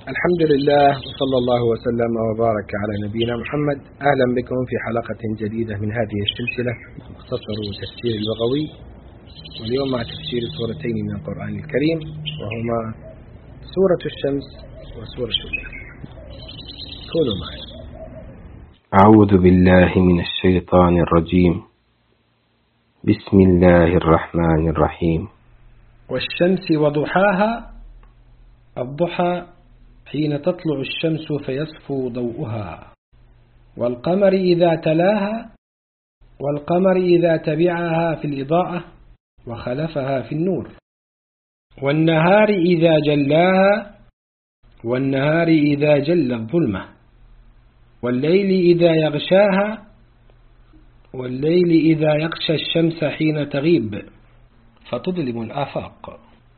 الحمد لله وصلى الله وسلم وبارك على نبينا محمد. أهلا بكم في حلقة جديدة من هذه السلسلة مختصر تفسير اللغوي، واليوم مع تفسير سورتين من القرآن الكريم، وهما سورة الشمس وسورة الليل. كونوا معي. أعوذ بالله من الشيطان الرجيم. بسم الله الرحمن الرحيم. والشمس وضحاها. الضحى حين تطلع الشمس فيصفو ضوءها، والقمر إذا تلاها، والقمر إذا تبعها في الإضاءة وخلفها في النور، والنهار إذا جلاها، والنهار إذا جل الظلمة، والليل إذا يغشاها، والليل إذا يغشى الشمس حين تغيب فتظلم الآفاق،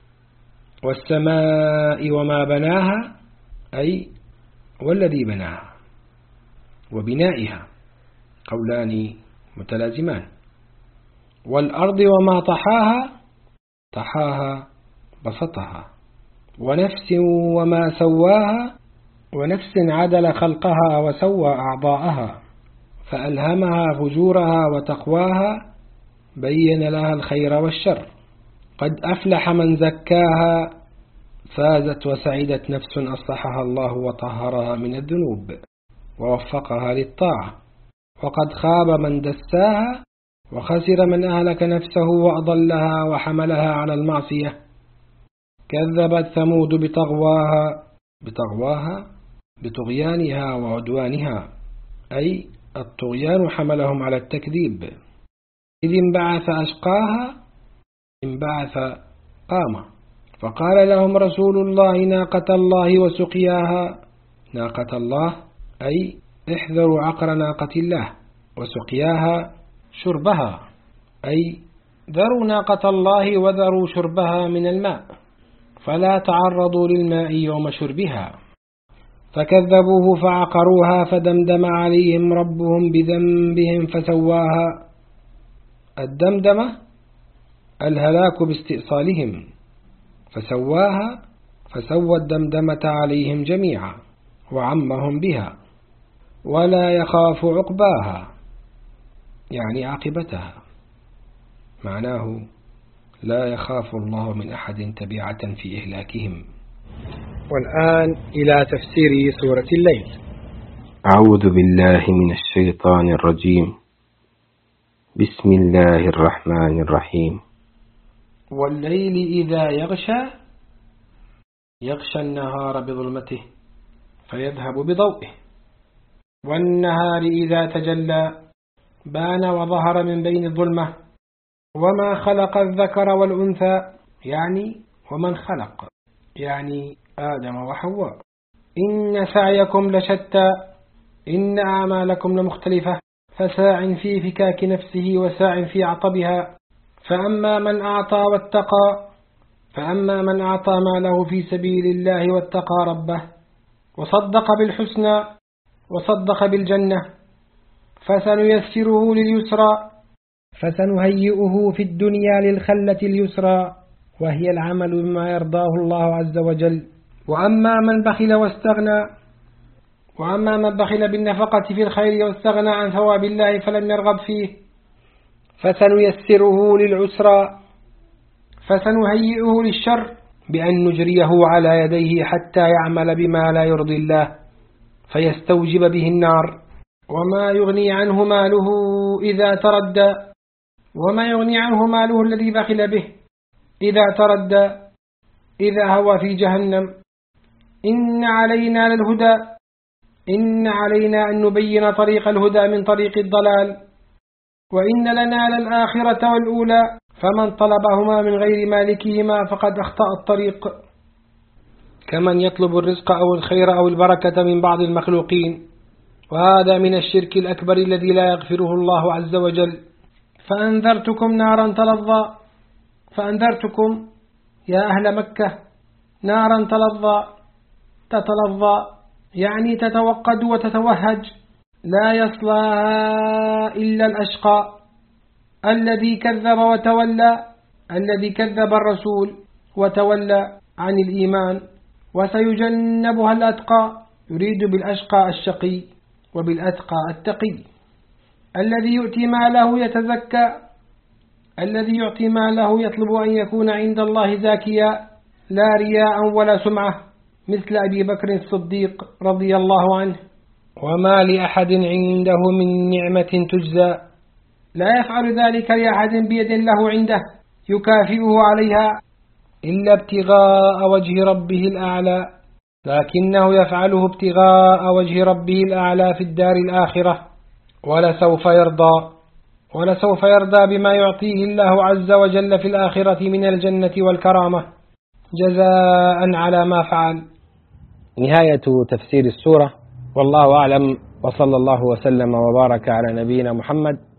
والسماء وما بناها، أي والذي بناها، وبنائها قولان متلازمان، والأرض وما طحاها، طحاها بسطها، ونفس وما سواها، ونفس عدل خلقها وسوى أعضاءها فألهمها فجورها وتقواها، بين لها الخير والشر، قد أفلح من زكاها، فازت وسعدت نفس أصلحها الله وطهرها من الذنوب ووفقها للطاعة، وقد خاب من دساها، وخسر من أهلك نفسه وأضلها وحملها على المعصية. كذبت ثمود بطغواها بطغيانها وعدوانها، أي الطغيان حملهم على التكذيب. إذ انبعث أشقاها، انبعث قام، فقال لهم رسول الله ناقة الله وسقياها. ناقة الله أي احذروا عقر ناقة الله، وسقياها شربها، أي ذروا ناقة الله وذروا شربها من الماء، فلا تعرضوا للماء يوم شربها. فكذبوه فعقروها فدمدم عليهم ربهم بذنبهم فسواها. الدمدمة الهلاك باستئصالهم، فسواها فسوى الدمدمة عليهم جميعا وعمهم بها، ولا يخاف عقباها يعني عاقبتها، معناه لا يخاف الله من أحد تبعة في إهلاكهم. والآن إلى تفسير سورة الليل. أعوذ بالله من الشيطان الرجيم. بسم الله الرحمن الرحيم. والليل إذا يغشى النهار بظلمته فيذهب بضوئه، والنهار إذا تجلى بان وظهر من بين الظلمة، وما خلق الذكر والأنثى يعني ومن خلق، يعني آدم وحواء. إن سعيكم لشتى، إن أعمالكم لمختلفة، فساع في فكاك نفسه وساع في عطبها. فأما من أعطى واتقى، فأما من أعطى ماله في سبيل الله واتقى ربه وصدق بالحسنى وصدق بالجنة فسنيسره لليسرى، فسنهيئه في الدنيا للخلة اليسرى، وهي العمل بما يرضاه الله عز وجل. وأما من بخل واستغنى، وأما من بخل بالنفقة في الخير واستغنى عن ثواب الله فلم يرغب فيه، فسنيسره للعسرى، فسنهيئه للشر بأن نجريه على يديه حتى يعمل بما لا يرضي الله فيستوجب به النار. وما يغني عنه ماله إذا تردى، وما يغني عنه ماله الذي بخل به إذا تردى، إذا هوى في جهنم. إن علينا للهدى، إن علينا أن نبين طريق الهدى من طريق الضلال، وإن لنا للآخرة والأولى، فمن طلبهما من غير مالكهما فقد أخطأ الطريق، كمن يطلب الرزق أو الخير أو البركة من بعض المخلوقين، وهذا من الشرك الأكبر الذي لا يغفره الله عز وجل. فأنذرتكم نارا تلظى، فأنذرتكم يا أهل مكة نارا تلظى، تتلظى يعني تتوقد وتتوهج، لا يصلاها إلا الأشقى الذي كذب وتولى، الذي كذب الرسول وتولى عن الإيمان وسيجنبها الأتقى، يريد بالأشقى الشقي وبالأتقى التقي. الذي يؤتي ماله يتزكى، الذي يعطي ماله يطلب أن يكون عند الله زاكيا لا رياء ولا سمعة، مثل أبي بكر الصديق رضي الله عنه. وما لأحد عنده من نعمة تجزى لا يفعل ذلك لأحد بيد له عنده يكافئه عليها إلا ابتغاء وجه ربه الأعلى، لكنه يفعله ابتغاء وجه ربه الأعلى في الدار الآخرة، ولسوف يرضى بما يعطيه الله عز وجل في الآخرة من الجنة والكرامة جزاء على ما فعل. نهاية تفسير السورة، والله أعلم، وصلى الله وسلم وبارك على نبينا محمد